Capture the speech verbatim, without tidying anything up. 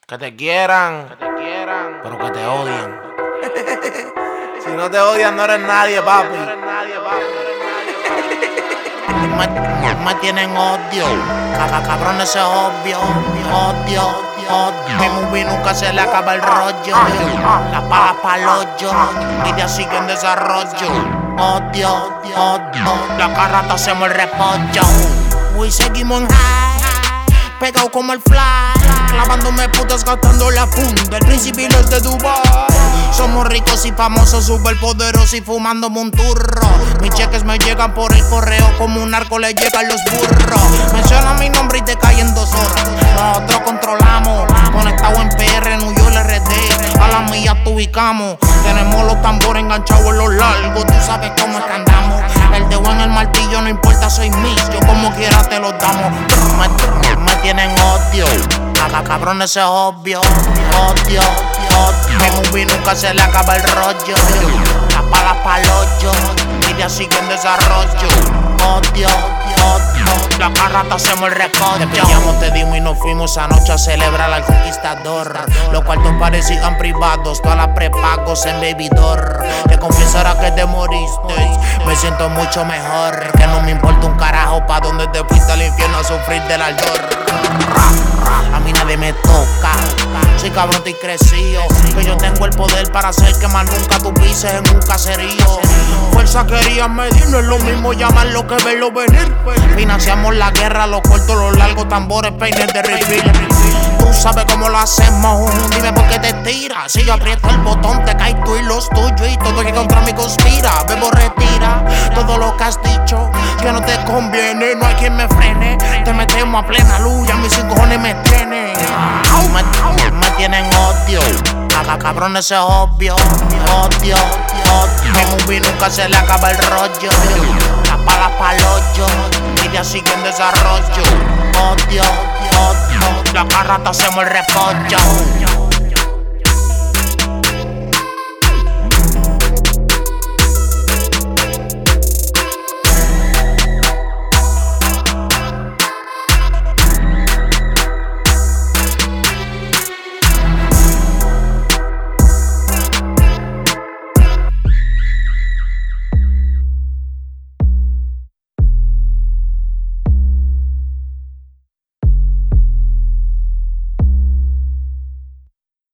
Que te quieran, que te quieran, pero que te odien. Si no te odian, no eres nadie, papi. Me, me tienen odio, caca cabrón, ese es obvio. Odio, odio. Mi movie nunca se le acaba el rollo. Las balas pa'l hoyo, ideas siguen en desarrollo. Odio, odio. La carrata hacemos el repollo. Uy, seguimos en high, pegado como el fly, clavándome putas gastando la funda. El príncipe y los de Dubai. Somos ricos y famosos, super poderosos y fumándome un turro. Mis cheques me llegan por el correo, como un narco le llegan los burros. Menciona mi nombre y te cae en dos horas. Nosotros controlamos, conectado en P R, New York, R D. A la milla te ubicamos. Tenemos los tambores enganchados en los largos. Tú sabes cómo es que andamos. El dedo en el martillo, no importa, soy yo como quiera te los damos. Me, me tienen odio, caca cabrón, ese es obvio. Odio, odio. Mi movie nunca se le acaba el rollo. Las balas pa'l hoyo, ideas siguen en desarrollo. Odio, odio. La carrata hacemos el repollo. Te pillamos, te dimos y nos fuimos anoche a celebrar al conquistador. Los cuartos parecían privados, todas las prepagos en bebidor. Te confesará que te moriste, me siento mucho mejor. Que no me importa un carajo pa' donde te fuiste al infierno a sufrir del ardor. A mí nadie me toca, soy cabrón, estoy crecido. Que yo tengo el poder para hacer que más nunca tú pises en un caserío. Fuerza querías medir, no es lo mismo llamarlo que verlo venir. Financiamos la guerra, los cortos, los largos, tambores, peines de refill. Tú sabes cómo lo hacemos, dime por qué te tiras. Si yo aprieto el botón te caes tú y los tuyos. Y todo el que contra mí conspira, bebo retira todo lo que has dicho que no te conviene, no hay quien me frene. Te metemos a plena luz y a mis cinco cojones me tienen. Me, me tienen odio, caca cabrón, ese es obvio. Odio, odio. Mi movie nunca se le acaba el rollo. Las balas pa'l hoyo, ideas siguen en desarrollo. Odio, odio. La carrata hacemos el repollo.